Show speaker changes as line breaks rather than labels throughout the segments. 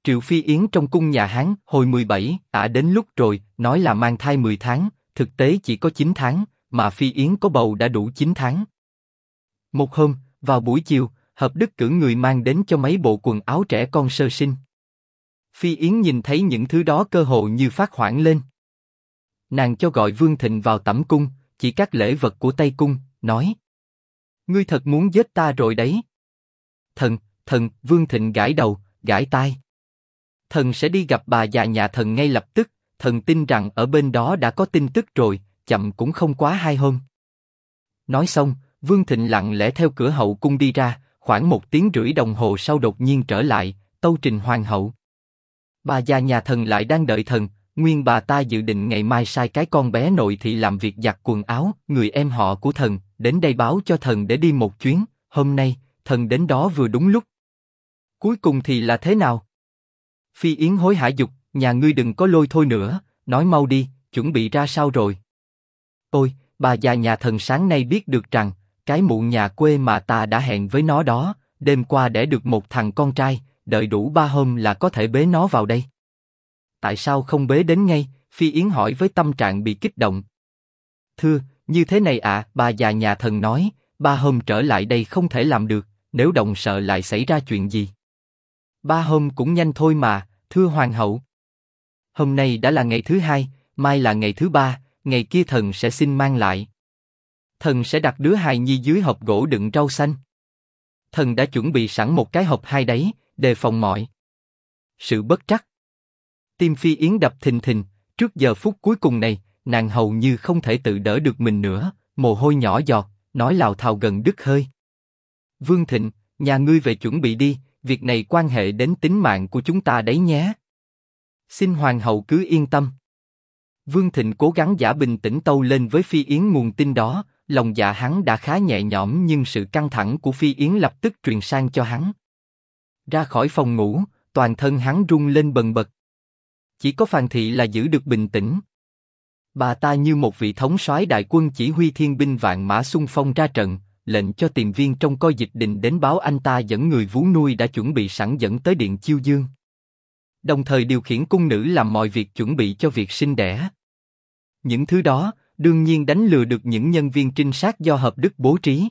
Triệu Phi Yến trong cung nhà Hán hồi 17, đến lúc rồi, nói là mang thai 10 tháng, thực tế chỉ có 9 tháng, mà Phi Yến có bầu đã đủ 9 tháng. Một hôm, vào buổi chiều, Hợp Đức cử người mang đến cho mấy bộ quần áo trẻ con sơ sinh. Phi Yến nhìn thấy những thứ đó cơ hồ như phát hoảng lên. Nàng cho gọi Vương Thịnh vào tẩm cung, chỉ các lễ vật của Tây Cung, nói: Ngươi thật muốn giết ta rồi đấy. Thần, Vương Thịnh gãi đầu, gãi tai. Thần sẽ đi gặp bà già nhà thần ngay lập tức, thần tin rằng ở bên đó đã có tin tức rồi, chậm cũng không quá 2 hôm. Nói xong, Vương Thịnh lặng lẽ theo cửa hậu cung đi ra, khoảng 1 tiếng rưỡi đồng hồ sau đột nhiên trở lại, tâu trình hoàng hậu. Bà già nhà thần lại đang đợi thần, nguyên bà ta dự định ngày mai sai cái con bé nội thị làm việc giặt quần áo, người em họ của thần, đến đây báo cho thần để đi một chuyến, hôm nay, thần đến đó vừa đúng lúc. Cuối cùng thì là thế nào? Phi Yến hối hả dục, nhà ngươi đừng có lôi thôi nữa, nói mau đi, chuẩn bị ra sao rồi? Ôi, bà già nhà thần sáng nay biết được rằng, cái mụ nhà quê mà ta đã hẹn với nó đó, đêm qua đẻ được một thằng con trai, đợi đủ 3 hôm là có thể bế nó vào đây. Tại sao không bế đến ngay? Phi Yến hỏi với tâm trạng bị kích động. Thưa, như thế này ạ, bà già nhà thần nói, 3 hôm trở lại đây không thể làm được, nếu động sợ lại xảy ra chuyện gì. 3 hôm cũng nhanh thôi mà, thưa hoàng hậu. Hôm nay đã là ngày thứ 2, mai là ngày thứ 3, ngày kia thần sẽ xin mang lại. Thần sẽ đặt đứa hài nhi dưới hộp gỗ đựng rau xanh. Thần đã chuẩn bị sẵn một cái hộp 2 đấy, đề phòng mọi sự bất trắc. Tim Phi Yến đập thình thình, trước giờ phút cuối cùng này, nàng hầu như không thể tự đỡ được mình nữa, mồ hôi nhỏ giọt, nói lào thào gần đứt hơi. Vương Thịnh, nhà ngươi về chuẩn bị đi, việc này quan hệ đến tính mạng của chúng ta đấy nhé. Xin hoàng hậu cứ yên tâm. Vương Thịnh cố gắng giả bình tĩnh tâu lên với Phi Yến nguồn tin đó, lòng dạ hắn đã khá nhẹ nhõm nhưng sự căng thẳng của Phi Yến lập tức truyền sang cho hắn. Ra khỏi phòng ngủ, toàn thân hắn run lên bần bật. Chỉ có Phàn Thị là giữ được bình tĩnh. Bà ta như một vị thống soái đại quân chỉ huy thiên binh vạn mã xung phong ra trận, lệnh cho tìm viên trong coi dịch đình đến báo anh ta dẫn người vú nuôi đã chuẩn bị sẵn dẫn tới điện Chiêu Dương. Đồng thời điều khiển cung nữ làm mọi việc chuẩn bị cho việc sinh đẻ. Những thứ đó, đương nhiên đánh lừa được những nhân viên trinh sát do Hợp Đức bố trí.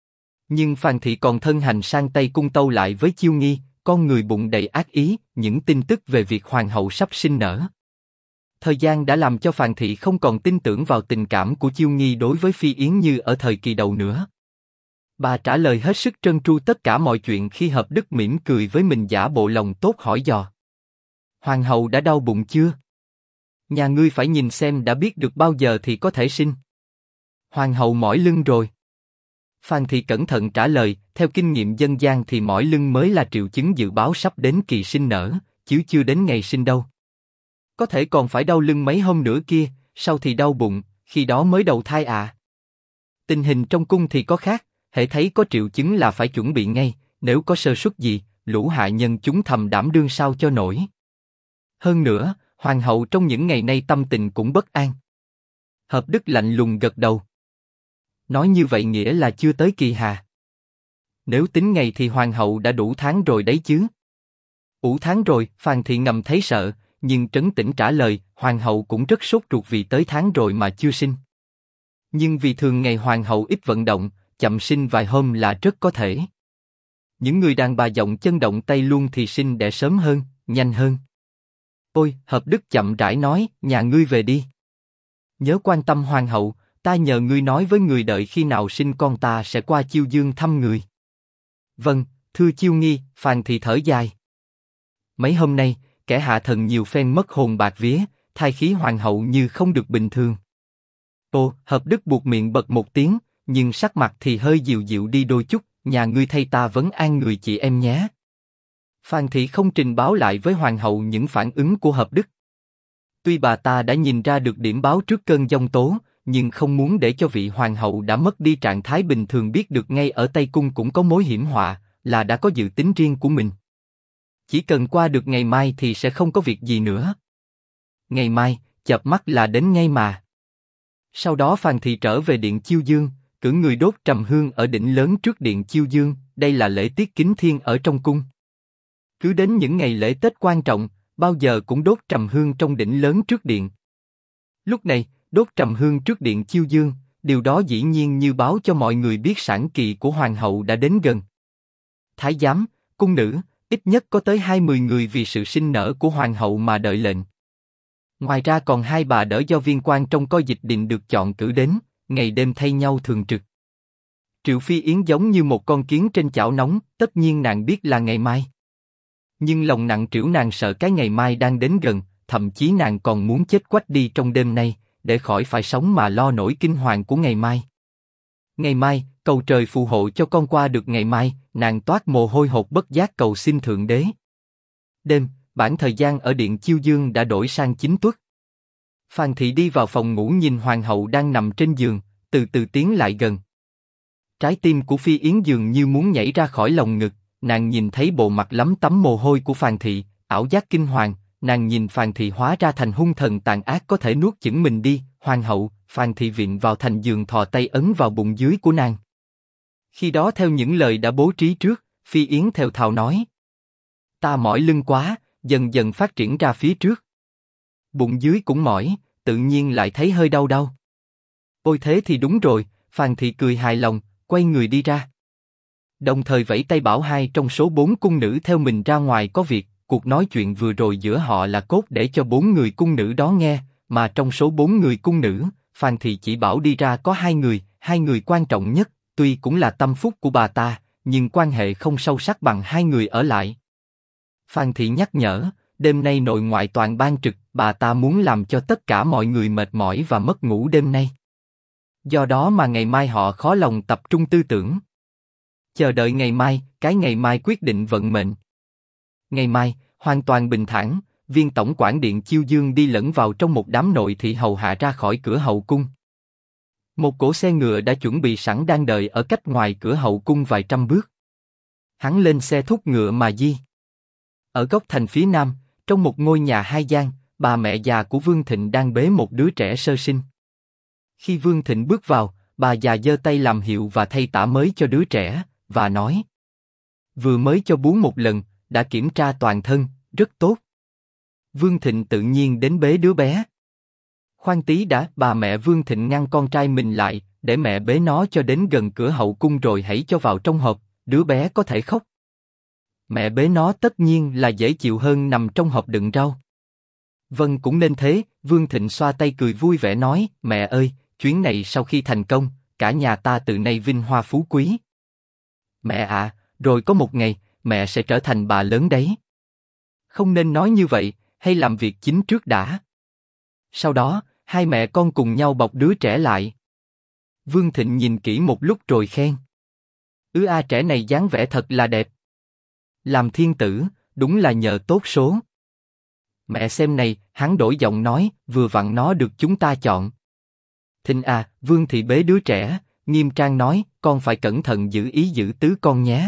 Nhưng Phàn Thị còn thân hành sang Tây Cung tâu lại với Chiêu Nghi, con người bụng đầy ác ý, những tin tức về việc hoàng hậu sắp sinh nở. Thời gian đã làm cho Phàn Thị không còn tin tưởng vào tình cảm của Chiêu Nghi đối với Phi Yến như ở thời kỳ đầu nữa. Bà trả lời hết sức trơn tru tất cả mọi chuyện khi Hợp Đức mỉm cười với mình giả bộ lòng tốt hỏi dò. Hoàng hậu đã đau bụng chưa? Nhà ngươi phải nhìn xem đã biết được bao giờ thì có thể sinh. Hoàng hậu mỏi lưng rồi. Phàn Thị cẩn thận trả lời, theo kinh nghiệm dân gian thì mỏi lưng mới là triệu chứng dự báo sắp đến kỳ sinh nở, chứ chưa đến ngày sinh đâu. Có thể còn phải đau lưng mấy hôm nữa kia, sau thì đau bụng, khi đó mới đầu thai à. Tình hình trong cung thì có khác, hễ thấy có triệu chứng là phải chuẩn bị ngay, nếu có sơ suất gì, lũ hạ nhân chúng thầm đảm đương sao cho nổi. Hơn nữa, hoàng hậu trong những ngày nay tâm tình cũng bất an. Hợp Đức lạnh lùng gật đầu. Nói như vậy nghĩa là chưa tới kỳ hà. Nếu tính ngày thì hoàng hậu đã đủ tháng rồi đấy chứ. Đủ tháng rồi, Phàn Thị ngầm thấy sợ, nhưng trấn tĩnh trả lời, hoàng hậu cũng rất sốt ruột vì tới tháng rồi mà chưa sinh. Nhưng vì thường ngày hoàng hậu ít vận động, chậm sinh vài hôm là rất có thể. Những người đàn bà giọng chân động tay luôn thì sinh đẻ sớm hơn, nhanh hơn. Ôi, Hợp Đức chậm rãi nói, nhà ngươi về đi. Nhớ quan tâm hoàng hậu, ta nhờ ngươi nói với người đợi khi nào sinh con ta sẽ qua Chiêu Dương thăm người. Vâng, thưa Chiêu Nghi, Phàn Thị thở dài. Mấy hôm nay, kẻ hạ thần nhiều phen mất hồn bạc vía, thai khí hoàng hậu như không được bình thường. Ô, Hợp Đức buột miệng bật một tiếng, nhưng sắc mặt thì hơi dịu dịu đi đôi chút, nhà ngươi thay ta vấn an người chị em nhé. Phàn Thị không trình báo lại với hoàng hậu những phản ứng của Hợp Đức. Tuy bà ta đã nhìn ra được điểm báo trước cơn giông tố, nhưng không muốn để cho vị hoàng hậu đã mất đi trạng thái bình thường biết được ngay ở Tây Cung cũng có mối hiểm họa, là đã có dự tính riêng của mình. Chỉ cần qua được ngày mai thì sẽ không có việc gì nữa. Ngày mai, chợp mắt là đến ngay mà. Sau đó Phàn Thị trở về điện Chiêu Dương, cử người đốt trầm hương ở đỉnh lớn trước điện Chiêu Dương, đây là lễ tiết kính thiên ở trong cung. Cứ đến những ngày lễ Tết quan trọng, bao giờ cũng đốt trầm hương trong đỉnh lớn trước điện. Lúc này, đốt trầm hương trước điện chiêu dương, điều đó dĩ nhiên như báo cho mọi người biết sản kỳ của hoàng hậu đã đến gần. Thái giám, cung nữ, ít nhất có tới 20 người vì sự sinh nở của hoàng hậu mà đợi lệnh. Ngoài ra còn 2 bà đỡ do viên quan trong coi dịch đình được chọn cử đến, ngày đêm thay nhau thường trực. Triệu Phi Yến giống như một con kiến trên chảo nóng, tất nhiên nàng biết là ngày mai. Nhưng lòng nặng trĩu, nàng sợ cái ngày mai đang đến gần, thậm chí nàng còn muốn chết quách đi trong đêm nay, để khỏi phải sống mà lo nỗi kinh hoàng của ngày mai. Ngày mai, cầu trời phù hộ cho con qua được ngày mai, nàng toát mồ hôi hột bất giác cầu xin Thượng Đế. Đêm, bản thời gian ở điện chiêu dương đã đổi sang 9 tuất. Phan Thị đi vào phòng ngủ nhìn hoàng hậu đang nằm trên giường, từ từ tiến lại gần. Trái tim của Phi Yến dường như muốn nhảy ra khỏi lồng ngực, nàng nhìn thấy bộ mặt lấm tấm mồ hôi của Phan Thị, ảo giác kinh hoàng, nàng nhìn Phan Thị hóa ra thành hung thần tàn ác có thể nuốt chửng mình đi, hoàng hậu. Phan Thị vịn vào thành giường thò tay ấn vào bụng dưới của nàng. Khi đó theo những lời đã bố trí trước, Phi Yến thều thào nói: ta mỏi lưng quá, dần dần phát triển ra phía trước. Bụng dưới cũng mỏi, tự nhiên lại thấy hơi đau đau. Ôi thế thì đúng rồi, Phan Thị cười hài lòng, quay người đi ra. Đồng thời vẫy tay bảo 2 trong số 4 cung nữ theo mình ra ngoài có việc. Cuộc nói chuyện vừa rồi giữa họ là cốt để cho 4 người cung nữ đó nghe, mà trong số 4 người cung nữ, Phan Thị chỉ bảo đi ra có 2 người quan trọng nhất, tuy cũng là tâm phúc của bà ta, nhưng quan hệ không sâu sắc bằng 2 người ở lại. Phan Thị nhắc nhở, đêm nay nội ngoại toàn ban trực, bà ta muốn làm cho tất cả mọi người mệt mỏi và mất ngủ đêm nay. Do đó mà ngày mai họ khó lòng tập trung tư tưởng. Chờ đợi ngày mai, cái ngày mai quyết định vận mệnh. Ngày mai, hoàn toàn bình thản, viên tổng quản điện chiêu dương đi lẫn vào trong một đám nội thị hầu hạ ra khỏi cửa hậu cung. Một cỗ xe ngựa đã chuẩn bị sẵn đang đợi ở cách ngoài cửa hậu cung vài trăm bước. Hắn lên xe thúc ngựa mà đi. Ở góc thành phía nam, trong một ngôi nhà 2 gian, bà mẹ già của Vương Thịnh đang bế một đứa trẻ sơ sinh. Khi Vương Thịnh bước vào, bà già giơ tay làm hiệu và thay tã mới cho đứa trẻ, và nói: vừa mới cho bú một lần, đã kiểm tra toàn thân, rất tốt. Vương Thịnh tự nhiên đến bế đứa bé. Khoan tí đã, bà mẹ Vương Thịnh ngăn con trai mình lại, để mẹ bế nó cho đến gần cửa hậu cung rồi hãy cho vào trong hộp, đứa bé có thể khóc. Mẹ bế nó tất nhiên là dễ chịu hơn nằm trong hộp đựng rau. Vâng cũng nên thế, Vương Thịnh xoa tay cười vui vẻ nói, mẹ ơi, chuyến này sau khi thành công, cả nhà ta từ nay vinh hoa phú quý. Mẹ ạ, rồi có một ngày, mẹ sẽ trở thành bà lớn đấy. Không nên nói như vậy, hay làm việc chính trước đã. Sau đó, 2 mẹ con cùng nhau bọc đứa trẻ lại. Vương Thịnh nhìn kỹ một lúc rồi khen: trẻ này dáng vẻ thật là đẹp. Làm thiên tử, đúng là nhờ tốt số. Mẹ xem này, hắn đổi giọng nói, vừa vặn nó được chúng ta chọn. Thịnh à, Vương Thị bế đứa trẻ, nghiêm trang nói, con phải cẩn thận giữ ý giữ tứ con nhé.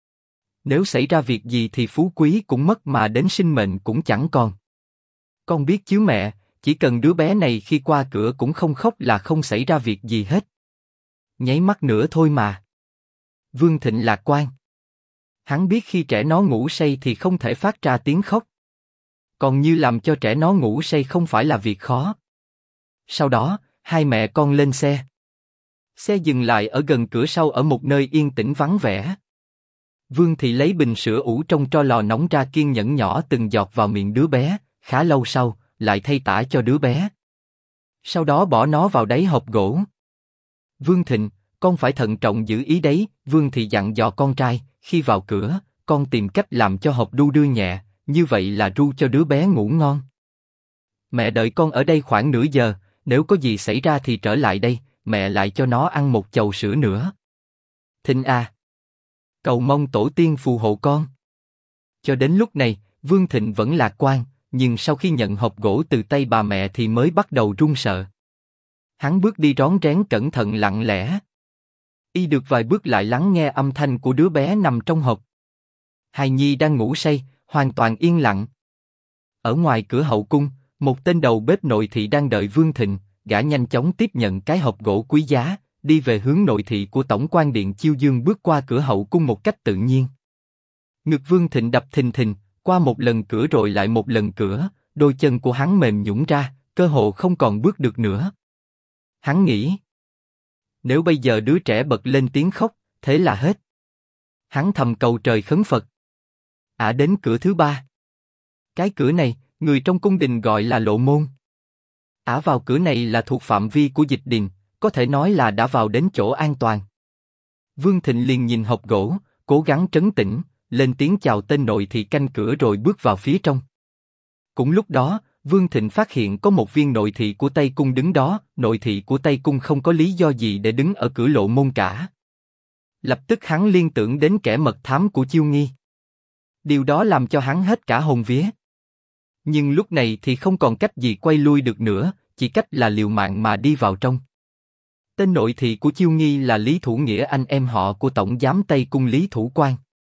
Nếu xảy ra việc gì thì phú quý cũng mất mà đến sinh mệnh cũng chẳng còn. Con biết chứ mẹ, chỉ cần đứa bé này khi qua cửa cũng không khóc là không xảy ra việc gì hết. Nháy mắt nữa thôi mà. Vương Thịnh lạc quan. Hắn biết khi trẻ nó ngủ say thì không thể phát ra tiếng khóc. Còn như làm cho trẻ nó ngủ say không phải là việc khó. Sau đó, 2 mẹ con lên xe. Xe dừng lại ở gần cửa sau ở một nơi yên tĩnh vắng vẻ. Vương Thị lấy bình sữa ủ trong tro lò nóng ra kiên nhẫn nhỏ từng giọt vào miệng đứa bé, khá lâu sau, lại thay tã cho đứa bé. Sau đó bỏ nó vào đáy hộp gỗ. Vương Thịnh, con phải thận trọng giữ ý đấy, Vương Thị dặn dò con trai, khi vào cửa, con tìm cách làm cho hộp đu đưa nhẹ, như vậy là ru cho đứa bé ngủ ngon. Mẹ đợi con ở đây khoảng nửa giờ, nếu có gì xảy ra thì trở lại đây, mẹ lại cho nó ăn một chầu sữa nữa. Thịnh à, cầu mong tổ tiên phù hộ con. Cho đến lúc này, Vương Thịnh vẫn lạc quan, nhưng sau khi nhận hộp gỗ từ tay bà mẹ thì mới bắt đầu run sợ. Hắn bước đi rón rén cẩn thận lặng lẽ. Y được vài bước lại lắng nghe âm thanh của đứa bé nằm trong hộp. Hài nhi đang ngủ say, hoàn toàn yên lặng. Ở ngoài cửa hậu cung, một tên đầu bếp nội thị đang đợi Vương Thịnh, gã nhanh chóng tiếp nhận cái hộp gỗ quý giá, đi về hướng nội thị của tổng quan điện chiêu dương bước qua cửa hậu cung một cách tự nhiên. Ngực Vương Thịnh đập thình thình, qua một lần cửa rồi lại một lần cửa, đôi chân của hắn mềm nhũn ra, cơ hồ không còn bước được nữa. Hắn nghĩ, nếu bây giờ đứa trẻ bật lên tiếng khóc, thế là hết. Hắn thầm cầu trời khấn Phật. Đến cửa thứ ba. Cái cửa này, người trong cung đình gọi là lộ môn. Vào cửa này là thuộc phạm vi của dịch điền, có thể nói là đã vào đến chỗ an toàn. Vương Thịnh liền nhìn hộp gỗ, cố gắng trấn tĩnh, lên tiếng chào tên nội thị canh cửa rồi bước vào phía trong. Cũng lúc đó, Vương Thịnh phát hiện có một viên nội thị của Tây Cung đứng đó, nội thị của Tây Cung không có lý do gì để đứng ở cửa lộ môn cả. Lập tức hắn liên tưởng đến kẻ mật thám của Chiêu Nghi. Điều đó làm cho hắn hết cả hồn vía. Nhưng lúc này thì không còn cách gì quay lui được nữa, chỉ cách là liều mạng mà đi vào trong. Tên nội thị của Chiêu Nghi là Lý Thủ Nghĩa, anh em họ của Tổng giám Tây Cung Lý Thủ Quan.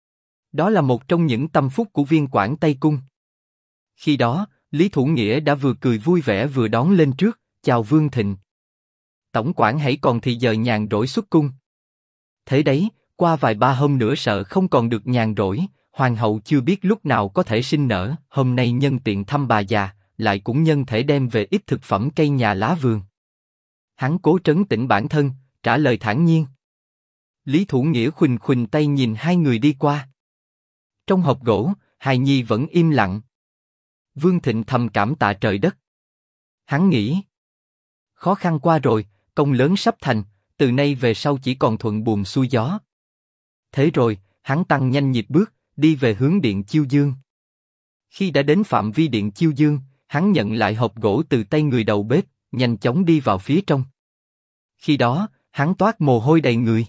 Đó là một trong những tâm phúc của viên quản Tây Cung. Khi đó, Lý Thủ Nghĩa đã vừa cười vui vẻ vừa đón lên trước, chào Vương Thịnh. Tổng quản hãy còn thì giờ nhàn rỗi xuất cung. Thế đấy, qua vài ba hôm nữa sợ không còn được nhàn rỗi, hoàng hậu chưa biết lúc nào có thể sinh nở, hôm nay nhân tiện thăm bà già, lại cũng nhân thể đem về ít thực phẩm cây nhà lá vườn. Hắn cố trấn tĩnh bản thân, trả lời thản nhiên. Lý Thủ Nghĩa khuỳnh khuỳnh tay nhìn hai người đi qua. Trong hộp gỗ, hài nhi vẫn im lặng. Vương Thịnh thầm cảm tạ trời đất. Hắn nghĩ, khó khăn qua rồi, công lớn sắp thành, từ nay về sau chỉ còn thuận buồm xuôi gió. Thế rồi, hắn tăng nhanh nhịp bước, đi về hướng điện Chiêu Dương. Khi đã đến phạm vi điện Chiêu Dương, hắn nhận lại hộp gỗ từ tay người đầu bếp, nhanh chóng đi vào phía trong. Khi đó, hắn toát mồ hôi đầy người.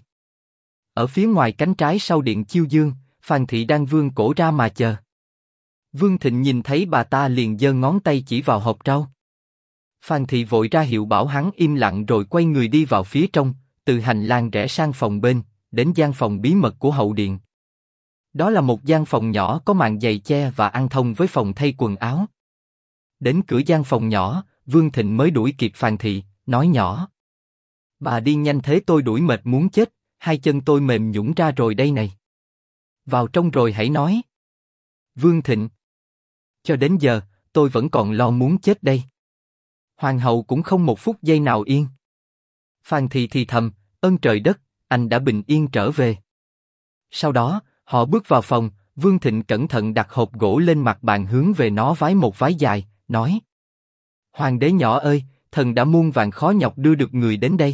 Ở phía ngoài cánh trái sau điện Chiêu Dương, Phan Thị đang vươn cổ ra mà chờ. Vương Thịnh nhìn thấy bà ta liền giơ ngón tay chỉ vào hộp rau. Phan Thị vội ra hiệu bảo hắn im lặng rồi quay người đi vào phía trong, từ hành lang rẽ sang phòng bên, đến gian phòng bí mật của hậu điện. Đó là một gian phòng nhỏ có màn dày che và ăn thông với phòng thay quần áo. Đến cửa gian phòng nhỏ, Vương Thịnh mới đuổi kịp Phan Thị, nói nhỏ. Bà đi nhanh thế tôi đuổi mệt muốn chết, hai chân tôi mềm nhũn ra rồi đây này. Vào trong rồi hãy nói. Vương Thịnh. Cho đến giờ, tôi vẫn còn lo muốn chết đây. Hoàng hậu cũng không một phút giây nào yên. Phan Thị thì thầm, ơn trời đất, anh đã bình yên trở về. Sau đó, họ bước vào phòng, Vương Thịnh cẩn thận đặt hộp gỗ lên mặt bàn hướng về nó vái một vái dài, nói. Hoàng đế nhỏ ơi, thần đã muôn vàn khó nhọc đưa được người đến đây.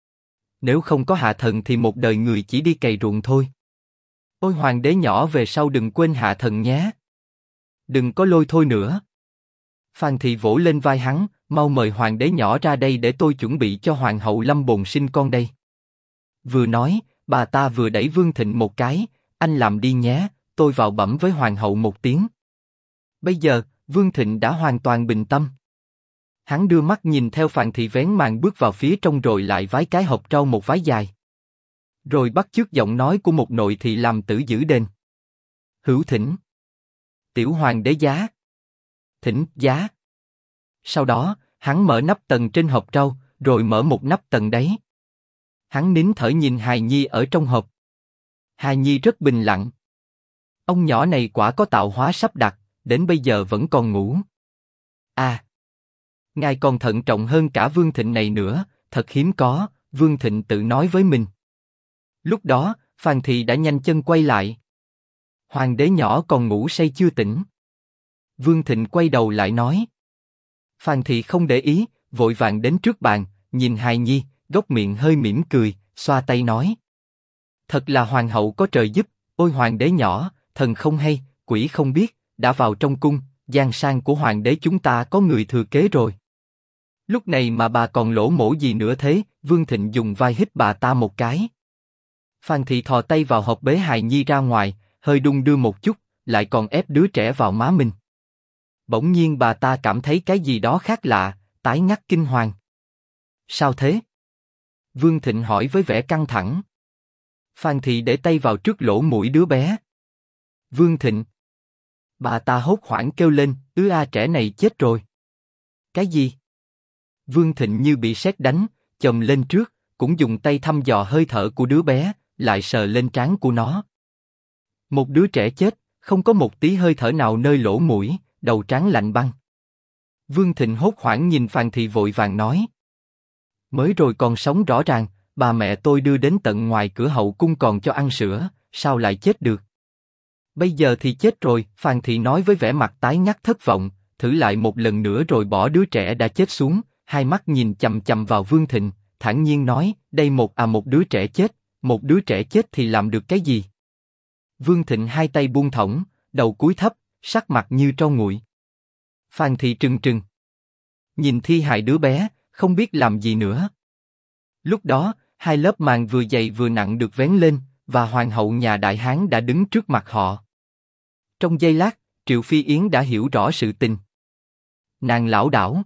Nếu không có hạ thần thì một đời người chỉ đi cày ruộng thôi. Ôi hoàng đế nhỏ về sau đừng quên hạ thần nhé. Đừng có lôi thôi nữa. Phan Thị vỗ lên vai hắn, mau mời hoàng đế nhỏ ra đây để tôi chuẩn bị cho hoàng hậu lâm bồn sinh con đây. Vừa nói, bà ta vừa đẩy Vương Thịnh một cái, anh làm đi nhé, tôi vào bẩm với hoàng hậu một tiếng. Bây giờ, Vương Thịnh đã hoàn toàn bình tâm. Hắn đưa mắt nhìn theo Phan Thị vén màn bước vào phía trong rồi lại vái cái hộp rau một vái dài. Rồi bắt chước giọng nói của một nội thị làm tử giữ đền. Hữu thỉnh. Tiểu hoàng đế giá. Thỉnh giá. Sau đó, hắn mở nắp tầng trên hộp rau, rồi mở một nắp tầng đáy. Hắn nín thở nhìn hài nhi ở trong hộp. Hài nhi rất bình lặng. Ông nhỏ này quả có tạo hóa sắp đặt, đến bây giờ vẫn còn ngủ. Ngài còn thận trọng hơn cả Vương Thịnh này nữa, thật hiếm có, Vương Thịnh tự nói với mình. Lúc đó, Phan Thị đã nhanh chân quay lại. Hoàng đế nhỏ còn ngủ say chưa tỉnh. Vương Thịnh quay đầu lại nói. Phan Thị không để ý, vội vàng đến trước bàn, nhìn hài nhi, góc miệng hơi mỉm cười, xoa tay nói. Thật là hoàng hậu có trời giúp, ôi hoàng đế nhỏ, thần không hay, quỷ không biết, đã vào trong cung, giang sang của hoàng đế chúng ta có người thừa kế rồi. Lúc này mà bà còn lỗ mỗ gì nữa thế? Vương Thịnh dùng vai hít bà ta một cái. Phan Thị thò tay vào hộp bế hài nhi ra ngoài, hơi đung đưa một chút, lại còn ép đứa trẻ vào má mình. Bỗng nhiên bà ta cảm thấy cái gì đó khác lạ, tái ngắt kinh hoàng. Sao thế? Vương Thịnh hỏi với vẻ căng thẳng. Phan Thị để tay vào trước lỗ mũi đứa bé. Vương Thịnh. Bà ta hốt hoảng kêu lên, trẻ này chết rồi. Cái gì? Vương Thịnh như bị sét đánh, chồm lên trước, cũng dùng tay thăm dò hơi thở của đứa bé, lại sờ lên trán của nó. Một đứa trẻ chết, không có một tí hơi thở nào nơi lỗ mũi, đầu trán lạnh băng. Vương Thịnh hốt hoảng nhìn Phàn Thị vội vàng nói. Mới rồi còn sống rõ ràng, bà mẹ tôi đưa đến tận ngoài cửa hậu cung còn cho ăn sữa, sao lại chết được? Bây giờ thì chết rồi, Phàn Thị nói với vẻ mặt tái nhắc thất vọng, thử lại một lần nữa rồi bỏ đứa trẻ đã chết xuống, hai mắt nhìn chằm chằm vào Vương Thịnh, thản nhiên nói, đây một đứa trẻ chết, một đứa trẻ chết thì làm được cái gì? Vương Thịnh hai tay buông thõng, đầu cúi thấp, sắc mặt như tro nguội. Phàn Thị trừng trừng, nhìn thi hài đứa bé, không biết làm gì nữa. Lúc đó, hai lớp màn vừa dày vừa nặng được vén lên, và hoàng hậu nhà Đại Hán đã đứng trước mặt họ. Trong giây lát, Triệu Phi Yến đã hiểu rõ sự tình. Nàng lảo đảo.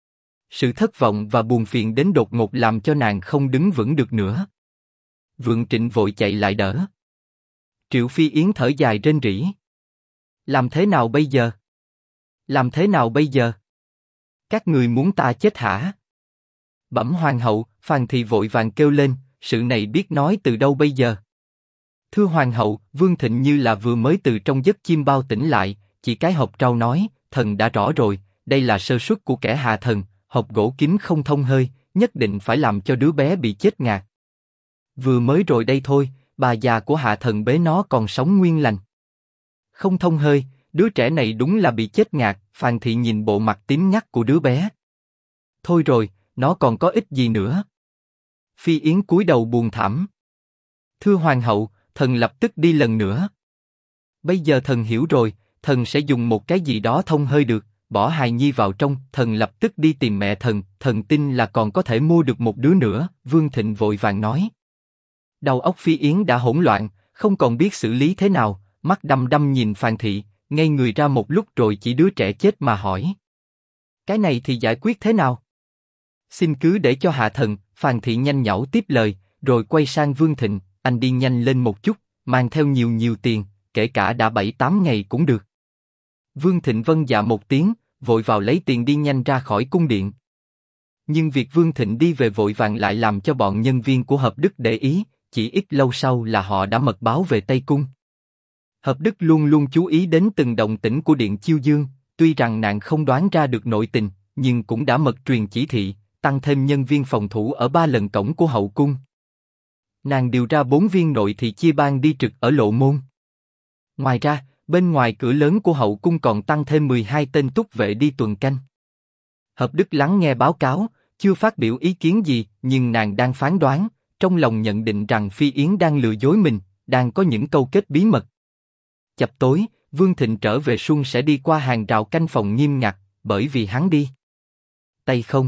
Sự thất vọng và buồn phiền đến đột ngột làm cho nàng không đứng vững được nữa. Vượng Trịnh vội chạy lại đỡ. Triệu Phi Yến thở dài rên rỉ. Làm thế nào bây giờ? Làm thế nào bây giờ? Các người muốn ta chết hả? Bẩm hoàng hậu, Phàn Thị vội vàng kêu lên, sự này biết nói từ đâu bây giờ? Thưa hoàng hậu, Vương Thịnh như là vừa mới từ trong giấc chim bao tỉnh lại, chỉ cái hộp trao nói, thần đã rõ rồi, đây là sơ suất của kẻ hạ thần, hộp gỗ kín không thông hơi, nhất định phải làm cho đứa bé bị chết ngạt. Vừa mới rồi đây thôi, bà già của hạ thần bế nó còn sống nguyên lành. Không thông hơi, đứa trẻ này đúng là bị chết ngạt, Phàn Thị nhìn bộ mặt tím ngắt của đứa bé. Thôi rồi, nó còn có ích gì nữa? Phi Yến cúi đầu buồn thảm. Thưa hoàng hậu, thần lập tức đi lần nữa. Bây giờ thần hiểu rồi, thần sẽ dùng một cái gì đó thông hơi được, bỏ hài nhi vào trong, thần lập tức đi tìm mẹ thần tin là còn có thể mua được một đứa nữa, Vương Thịnh vội vàng nói. Đầu óc Phi Yến đã hỗn loạn, không còn biết xử lý thế nào, mắt đăm đăm nhìn Phàn Thị, ngây người ra một lúc rồi chỉ đứa trẻ chết mà hỏi. Cái này thì giải quyết thế nào? Xin cứ để cho hạ thần, Phàn Thị nhanh nhảu tiếp lời, rồi quay sang Vương Thịnh, anh đi nhanh lên một chút, mang theo nhiều tiền, kể cả đã 7-8 ngày cũng được. Vương Thịnh vâng dạ một tiếng, vội vào lấy tiền đi nhanh ra khỏi cung điện. Nhưng việc Vương Thịnh đi về vội vàng lại làm cho bọn nhân viên của Hợp Đức để ý, chỉ ít lâu sau là họ đã mật báo về Tây Cung. Hợp Đức luôn luôn chú ý đến từng động tĩnh của Điện Chiêu Dương, tuy rằng nàng không đoán ra được nội tình, nhưng cũng đã mật truyền chỉ thị, tăng thêm nhân viên phòng thủ ở 3 lần cổng của hậu cung. Nàng điều ra 4 viên nội thị chia ban đi trực ở lộ môn. Ngoài ra, bên ngoài cửa lớn của hậu cung còn tăng thêm 12 tên túc vệ đi tuần canh. Hợp Đức lắng nghe báo cáo, chưa phát biểu ý kiến gì, nhưng nàng đang phán đoán, trong lòng nhận định rằng Phi Yến đang lừa dối mình, đang có những câu kết bí mật. Chập tối, Vương Thịnh trở về Xuân sẽ đi qua hàng rào canh phòng nghiêm ngặt, bởi vì hắn đi Tây không.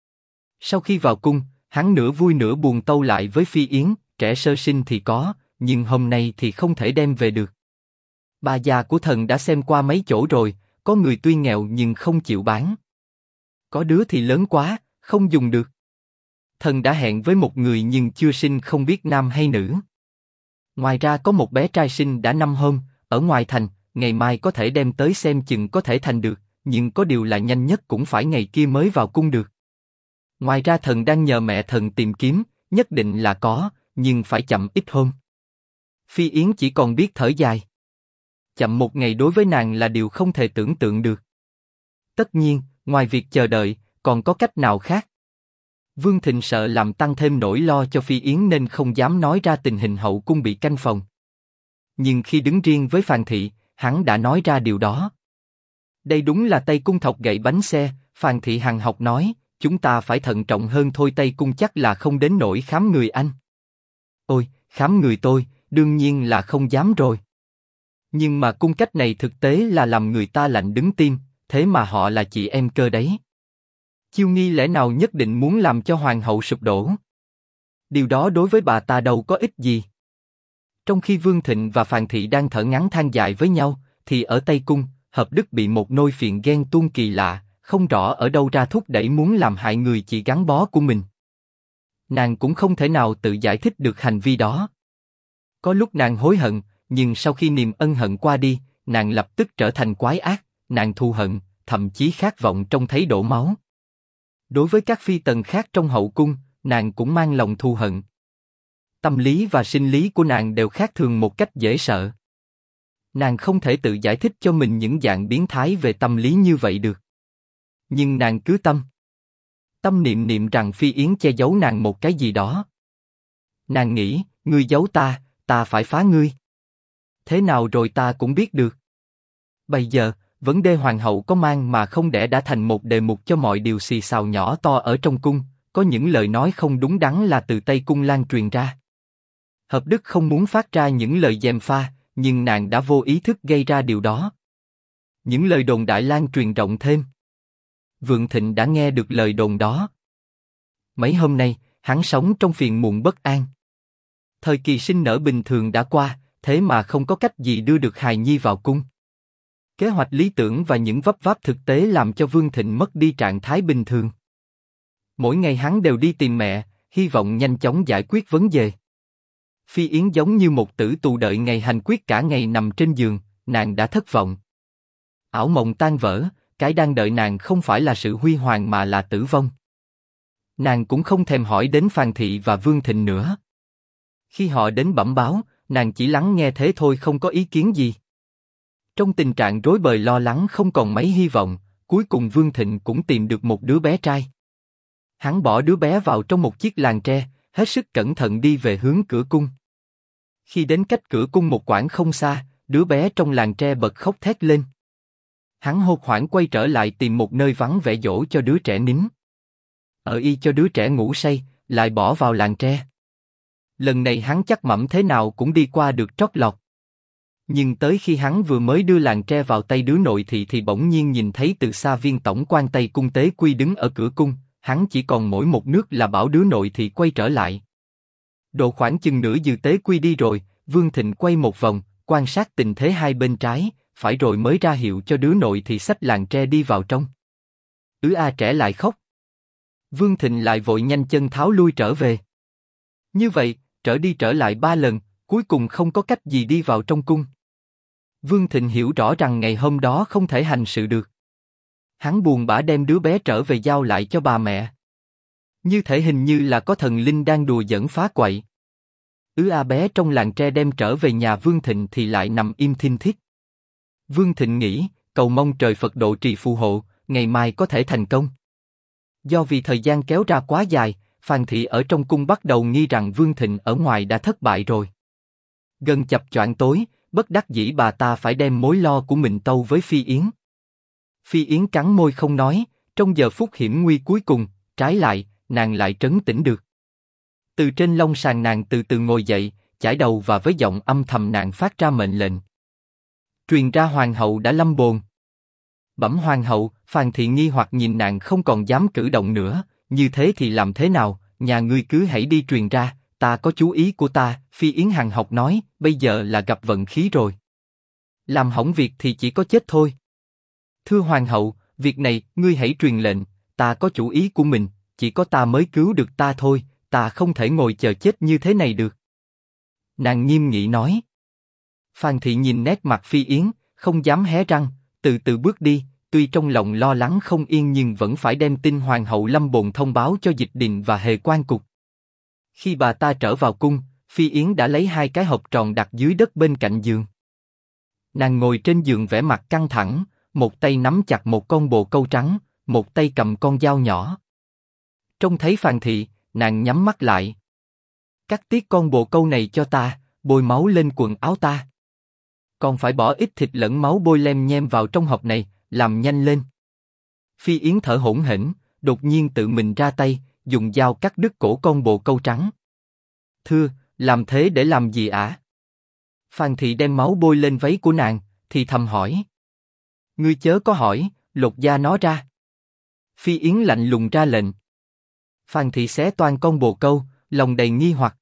Sau khi vào cung, hắn nửa vui nửa buồn tâu lại với Phi Yến, trẻ sơ sinh thì có, nhưng hôm nay thì không thể đem về được. Bà già của thần đã xem qua mấy chỗ rồi, có người tuy nghèo nhưng không chịu bán. Có đứa thì lớn quá, không dùng được. Thần đã hẹn với một người nhưng chưa sinh không biết nam hay nữ. Ngoài ra có một bé trai sinh đã 5 hôm, ở ngoài thành, ngày mai có thể đem tới xem chừng có thể thành được, nhưng có điều là nhanh nhất cũng phải ngày kia mới vào cung được. Ngoài ra thần đang nhờ mẹ thần tìm kiếm, nhất định là có, nhưng phải chậm ít hôm. Phi Yến chỉ còn biết thở dài. Chậm một ngày đối với nàng là điều không thể tưởng tượng được. Tất nhiên, ngoài việc chờ đợi, còn có cách nào khác. Vương Thịnh sợ làm tăng thêm nỗi lo cho Phi Yến nên không dám nói ra tình hình hậu cung bị canh phòng. Nhưng khi đứng riêng với Phàn Thị, hắn đã nói ra điều đó. Đây đúng là Tây Cung thọc gậy bánh xe, Phàn Thị hằng học nói, chúng ta phải thận trọng hơn thôi, Tây Cung chắc là không đến nỗi khám người anh. Ôi, khám người tôi, đương nhiên là không dám rồi. Nhưng mà cung cách này thực tế là làm người ta lạnh đứng tim, thế mà họ là chị em cơ đấy. Chiêu Nghi lẽ nào nhất định muốn làm cho hoàng hậu sụp đổ? Điều đó đối với bà ta đâu có ích gì. Trong khi Vương Thịnh và Phàn Thị đang thở ngắn than dài với nhau, thì ở Tây Cung, Hợp Đức bị một nôi phiền ghen tuông kỳ lạ, không rõ ở đâu ra thúc đẩy muốn làm hại người chị gắn bó của mình. Nàng cũng không thể nào tự giải thích được hành vi đó. Có lúc nàng hối hận, nhưng sau khi niềm ân hận qua đi, nàng lập tức trở thành quái ác, nàng thù hận, thậm chí khát vọng trông thấy đổ máu. Đối với các phi tần khác trong hậu cung, nàng cũng mang lòng thù hận. Tâm lý và sinh lý của nàng đều khác thường một cách dễ sợ. Nàng không thể tự giải thích cho mình những dạng biến thái về tâm lý như vậy được. Nhưng nàng cứ tâm niệm niệm rằng Phi Yến che giấu nàng một cái gì đó. Nàng nghĩ, ngươi giấu ta phải phá ngươi. Thế nào rồi ta cũng biết được. Bây giờ, vấn đề hoàng hậu có mang mà không đẻ đã thành một đề mục cho mọi điều xì xào nhỏ to ở trong cung, có những lời nói không đúng đắn là từ Tây Cung lan truyền ra. Hợp Đức không muốn phát ra những lời gièm pha, nhưng nàng đã vô ý thức gây ra điều đó. Những lời đồn đại lan truyền rộng thêm. Vượng Thịnh đã nghe được lời đồn đó. Mấy hôm nay, hắn sống trong phiền muộn bất an. Thời kỳ sinh nở bình thường đã qua, thế mà không có cách gì đưa được hài nhi vào cung. Kế hoạch lý tưởng và những vấp váp thực tế làm cho Vương Thịnh mất đi trạng thái bình thường. Mỗi ngày hắn đều đi tìm mẹ, hy vọng nhanh chóng giải quyết vấn đề. Phi Yến giống như một tử tù đợi ngày hành quyết cả ngày nằm trên giường, nàng đã thất vọng. Ảo mộng tan vỡ, cái đang đợi nàng không phải là sự huy hoàng mà là tử vong. Nàng cũng không thèm hỏi đến Phan Thị và Vương Thịnh nữa. Khi họ đến bẩm báo, nàng chỉ lắng nghe thế thôi, không có ý kiến gì. Trong tình trạng rối bời lo lắng không còn mấy hy vọng, cuối cùng Vương Thịnh cũng tìm được một đứa bé trai. Hắn bỏ đứa bé vào trong một chiếc làng tre, hết sức cẩn thận đi về hướng cửa cung. Khi đến cách cửa cung một quãng không xa, đứa bé trong làng tre bật khóc thét lên. Hắn hốt hoảng quay trở lại tìm một nơi vắng vẻ dỗ cho đứa trẻ nín. Ở y cho đứa trẻ ngủ say, lại bỏ vào làng tre. Lần này hắn chắc mẩm thế nào cũng đi qua được trót lọt. Nhưng tới khi hắn vừa mới đưa làng tre vào tay đứa nội thị thì bỗng nhiên nhìn thấy từ xa viên tổng quan Tây Cung Tế Quy đứng ở cửa cung, hắn chỉ còn mỗi một nước là bảo đứa nội thị quay trở lại. Độ khoảng chừng nửa giờ Tế Quy đi rồi, Vương Thịnh quay một vòng, quan sát tình thế hai bên trái, phải rồi mới ra hiệu cho đứa nội thị xách làng tre đi vào trong. Trẻ lại khóc. Vương Thịnh lại vội nhanh chân tháo lui trở về. Như vậy, trở đi trở lại 3 lần, cuối cùng không có cách gì đi vào trong cung. Vương Thịnh hiểu rõ rằng ngày hôm đó không thể hành sự được. Hắn buồn bã đem đứa bé trở về giao lại cho bà mẹ. Như thể hình như là có thần linh đang đùa giỡn phá quậy. Bé trong làng tre đem trở về nhà Vương Thịnh thì lại nằm im thinh thít. Vương Thịnh nghĩ, cầu mong trời Phật độ trì phù hộ, ngày mai có thể thành công. Do vì thời gian kéo ra quá dài, Phan Thị ở trong cung bắt đầu nghi rằng Vương Thịnh ở ngoài đã thất bại rồi. Gần chập choạng tối, bất đắc dĩ bà ta phải đem mối lo của mình tâu với Phi Yến. Phi Yến cắn môi không nói, trong giờ phút hiểm nguy cuối cùng, trái lại, nàng lại trấn tĩnh được. Từ trên lông sàn nàng từ từ ngồi dậy, chải đầu và với giọng âm thầm nàng phát ra mệnh lệnh. Truyền ra hoàng hậu đã lâm bồn. Bẩm hoàng hậu, Phan Thị nghi hoặc nhìn nàng không còn dám cử động nữa, như thế thì làm thế nào, nhà ngươi cứ hãy đi truyền ra, ta có chú ý của ta, Phi Yến hằng học nói, bây giờ là gặp vận khí rồi. Làm hỏng việc thì chỉ có chết thôi. Thưa hoàng hậu, việc này, ngươi hãy truyền lệnh, ta có chủ ý của mình, chỉ có ta mới cứu được ta thôi, ta không thể ngồi chờ chết như thế này được. Nàng nghiêm nghị nói. Phan Thị nhìn nét mặt Phi Yến, không dám hé răng, từ từ bước đi, tuy trong lòng lo lắng không yên nhưng vẫn phải đem tin hoàng hậu lâm bồn thông báo cho Dịch Đình và Hề Quan Cục. Khi bà ta trở vào cung, Phi Yến đã lấy 2 cái hộp tròn đặt dưới đất bên cạnh giường. Nàng ngồi trên giường vẻ mặt căng thẳng, một tay nắm chặt một con bồ câu trắng, một tay cầm con dao nhỏ. Trông thấy Phan Thị, nàng nhắm mắt lại. Cắt tiết con bồ câu này cho ta, bôi máu lên quần áo ta. Còn phải bỏ ít thịt lẫn máu bôi lem nhem vào trong hộp này, làm nhanh lên. Phi Yến thở hổn hển, đột nhiên tự mình ra tay, dùng dao cắt đứt cổ con bồ câu trắng. Thưa, làm thế để làm gì ạ? Phan Thị đem máu bôi lên váy của nàng, thì thầm hỏi. Ngươi chớ có hỏi, lột da nó ra. Phi Yến lạnh lùng ra lệnh. Phan Thị xé toang con bồ câu, lòng đầy nghi hoặc.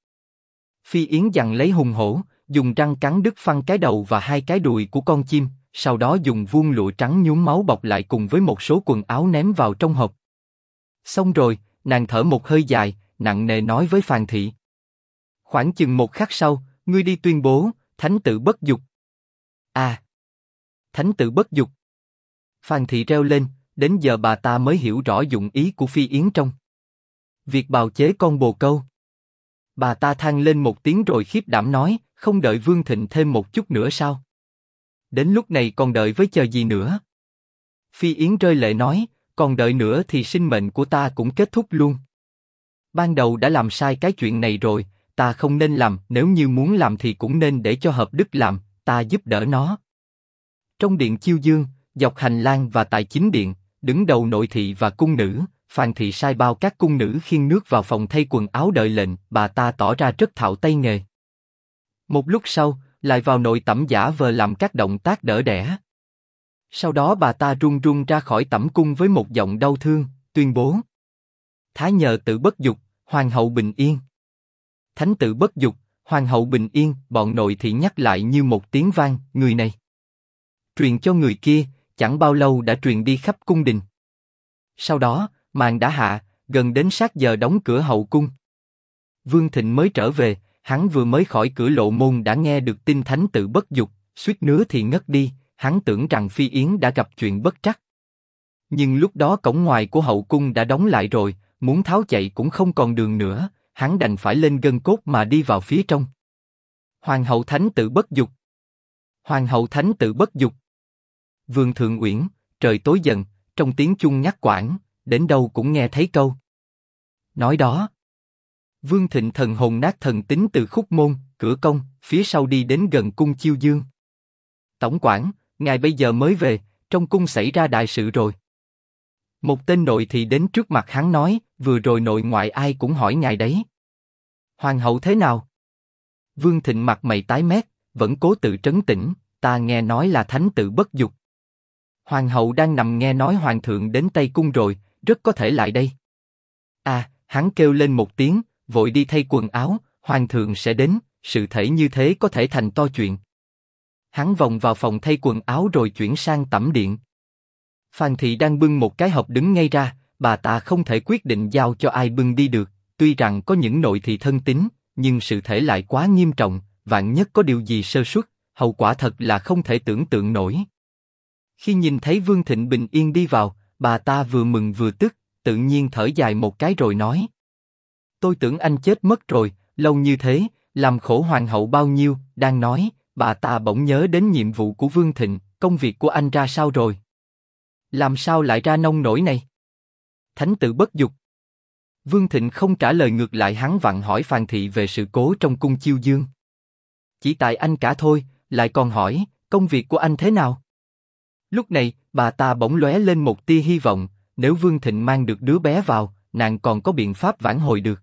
Phi Yến dằn lấy hùng hổ, dùng răng cắn đứt phăng cái đầu và 2 cái đùi của con chim, sau đó dùng vuông lụa trắng nhuốm máu bọc lại cùng với một số quần áo ném vào trong hộp. Xong rồi, nàng thở một hơi dài, nặng nề nói với Phan Thị. Khoảng chừng 1 khắc sau, ngươi đi tuyên bố, thánh tự bất dục. À! Thánh tự bất dục. Phan Thị reo lên, đến giờ bà ta mới hiểu rõ dụng ý của Phi Yến trong việc bào chế con bồ câu. Bà ta than lên một tiếng rồi khiếp đảm nói, không đợi Vương Thịnh thêm một chút nữa sao? Đến lúc này còn đợi với chờ gì nữa? Phi Yến rơi lệ nói, còn đợi nữa thì sinh mệnh của ta cũng kết thúc luôn. Ban đầu đã làm sai cái chuyện này rồi, ta không nên làm, nếu như muốn làm thì cũng nên để cho Hợp Đức làm, ta giúp đỡ nó. Trong điện Chiêu Dương, dọc hành lang và tại chính điện, đứng đầu nội thị và cung nữ, Phan Thị sai bao các cung nữ khiêng nước vào phòng thay quần áo đợi lệnh, bà ta tỏ ra rất thạo tay nghề. Một lúc sau, lại vào nội tẩm giả vờ làm các động tác đỡ đẻ. Sau đó bà ta run run ra khỏi tẩm cung với một giọng đau thương, tuyên bố: Thái nhờ tự bất dục, hoàng hậu bình yên. Thánh tự bất dục, hoàng hậu bình yên. Bọn nội thị nhắc lại như một tiếng vang, người này truyền cho người kia, chẳng bao lâu đã truyền đi khắp cung đình. Sau đó, màn đã hạ, gần đến sát giờ đóng cửa hậu cung. Vương Thịnh mới trở về, hắn vừa mới khỏi cửa lộ môn đã nghe được tin thánh tự bất dục, suýt nữa thì ngất đi. Hắn tưởng rằng Phi Yến đã gặp chuyện bất trắc. Nhưng lúc đó cổng ngoài của hậu cung đã đóng lại rồi, muốn tháo chạy cũng không còn đường nữa, hắn đành phải lên gân cốt mà đi vào phía trong. Hoàng hậu thánh tự bất dục. Hoàng hậu thánh tự bất dục. Vương thượng uyển, trời tối dần, trong tiếng chuông ngắt quãng, đến đâu cũng nghe thấy câu nói đó. Vương Thịnh thần hồn nát thần tính từ khúc môn, cửa công, phía sau đi đến gần cung Chiêu Dương. Tổng quản, ngài bây giờ mới về, trong cung xảy ra đại sự rồi. Một tên nội thị đến trước mặt hắn nói, vừa rồi nội ngoại ai cũng hỏi ngài đấy. Hoàng hậu thế nào? Vương Thịnh mặt mày tái mét, vẫn cố tự trấn tĩnh, ta nghe nói là thánh tự bất dục. Hoàng hậu đang nằm nghe nói hoàng thượng đến Tây Cung rồi, rất có thể lại đây. À, hắn kêu lên một tiếng, vội đi thay quần áo, hoàng thượng sẽ đến, sự thể như thế có thể thành to chuyện. Hắn vòng vào phòng thay quần áo rồi chuyển sang tẩm điện. Phan Thị đang bưng một cái hộp đứng ngay ra, bà ta không thể quyết định giao cho ai bưng đi được, tuy rằng có những nội thị thân tín, nhưng sự thể lại quá nghiêm trọng, vạn nhất có điều gì sơ suất, hậu quả thật là không thể tưởng tượng nổi. Khi nhìn thấy Vương Thịnh bình yên đi vào, bà ta vừa mừng vừa tức, tự nhiên thở dài một cái rồi nói: Tôi tưởng anh chết mất rồi, lâu như thế, làm khổ hoàng hậu bao nhiêu. Đang nói, bà ta bỗng nhớ đến nhiệm vụ của Vương Thịnh, công việc của anh ra sao rồi? Làm sao lại ra nông nổi này? Thánh tự bất dục. Vương Thịnh không trả lời, ngược lại hắn vặn hỏi Phan Thị về sự cố trong cung Chiêu Dương. Chỉ tại anh cả thôi, lại còn hỏi, công việc của anh thế nào? Lúc này, bà ta bỗng lóe lên một tia hy vọng, nếu Vương Thịnh mang được đứa bé vào, nàng còn có biện pháp vãn hồi được.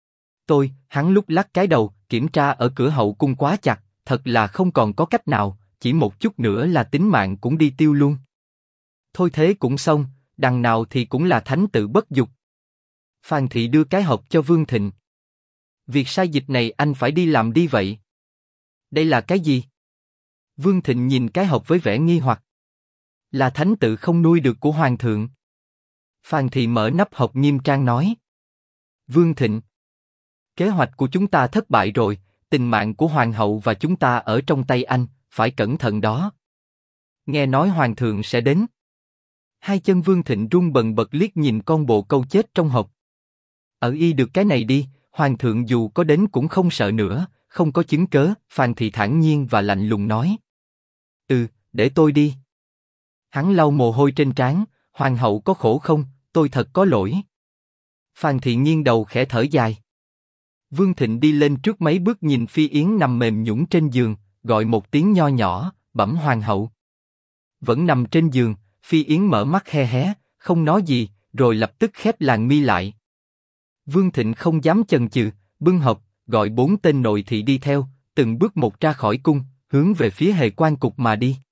Hắn lúc lắc cái đầu, kiểm tra ở cửa hậu cung quá chặt, thật là không còn có cách nào, chỉ một chút nữa là tính mạng cũng đi tiêu luôn. Thôi thế cũng xong, đằng nào thì cũng là thánh tự bất dục. Phan Thị đưa cái hộp cho Vương Thịnh. Việc sai dịch này anh phải đi làm đi vậy. Đây là cái gì? Vương Thịnh nhìn cái hộp với vẻ nghi hoặc. Là thánh tự không nuôi được của hoàng thượng. Phan Thị mở nắp hộp nghiêm trang nói. Vương Thịnh, kế hoạch của chúng ta thất bại rồi, tình mạng của hoàng hậu và chúng ta ở trong tay anh, phải cẩn thận đó. Nghe nói hoàng thượng sẽ đến. Hai chân Vương Thịnh run bần bật liếc nhìn con bồ câu chết trong hộp. Ở y được cái này đi, hoàng thượng dù có đến cũng không sợ nữa, không có chứng cớ. Phan Thị thản nhiên và lạnh lùng nói. Để tôi đi. Hắn lau mồ hôi trên trán, hoàng hậu có khổ không, tôi thật có lỗi. Phan Thị nghiêng đầu khẽ thở dài. Vương Thịnh đi lên trước mấy bước nhìn Phi Yến nằm mềm nhũn trên giường, gọi một tiếng nho nhỏ, bẩm hoàng hậu. Vẫn nằm trên giường, Phi Yến mở mắt khe hé, không nói gì, rồi lập tức khép làn mi lại. Vương Thịnh không dám chần chừ, bưng hộp, gọi 4 tên nội thị đi theo, từng bước một ra khỏi cung, hướng về phía Hề Quan Cục mà đi.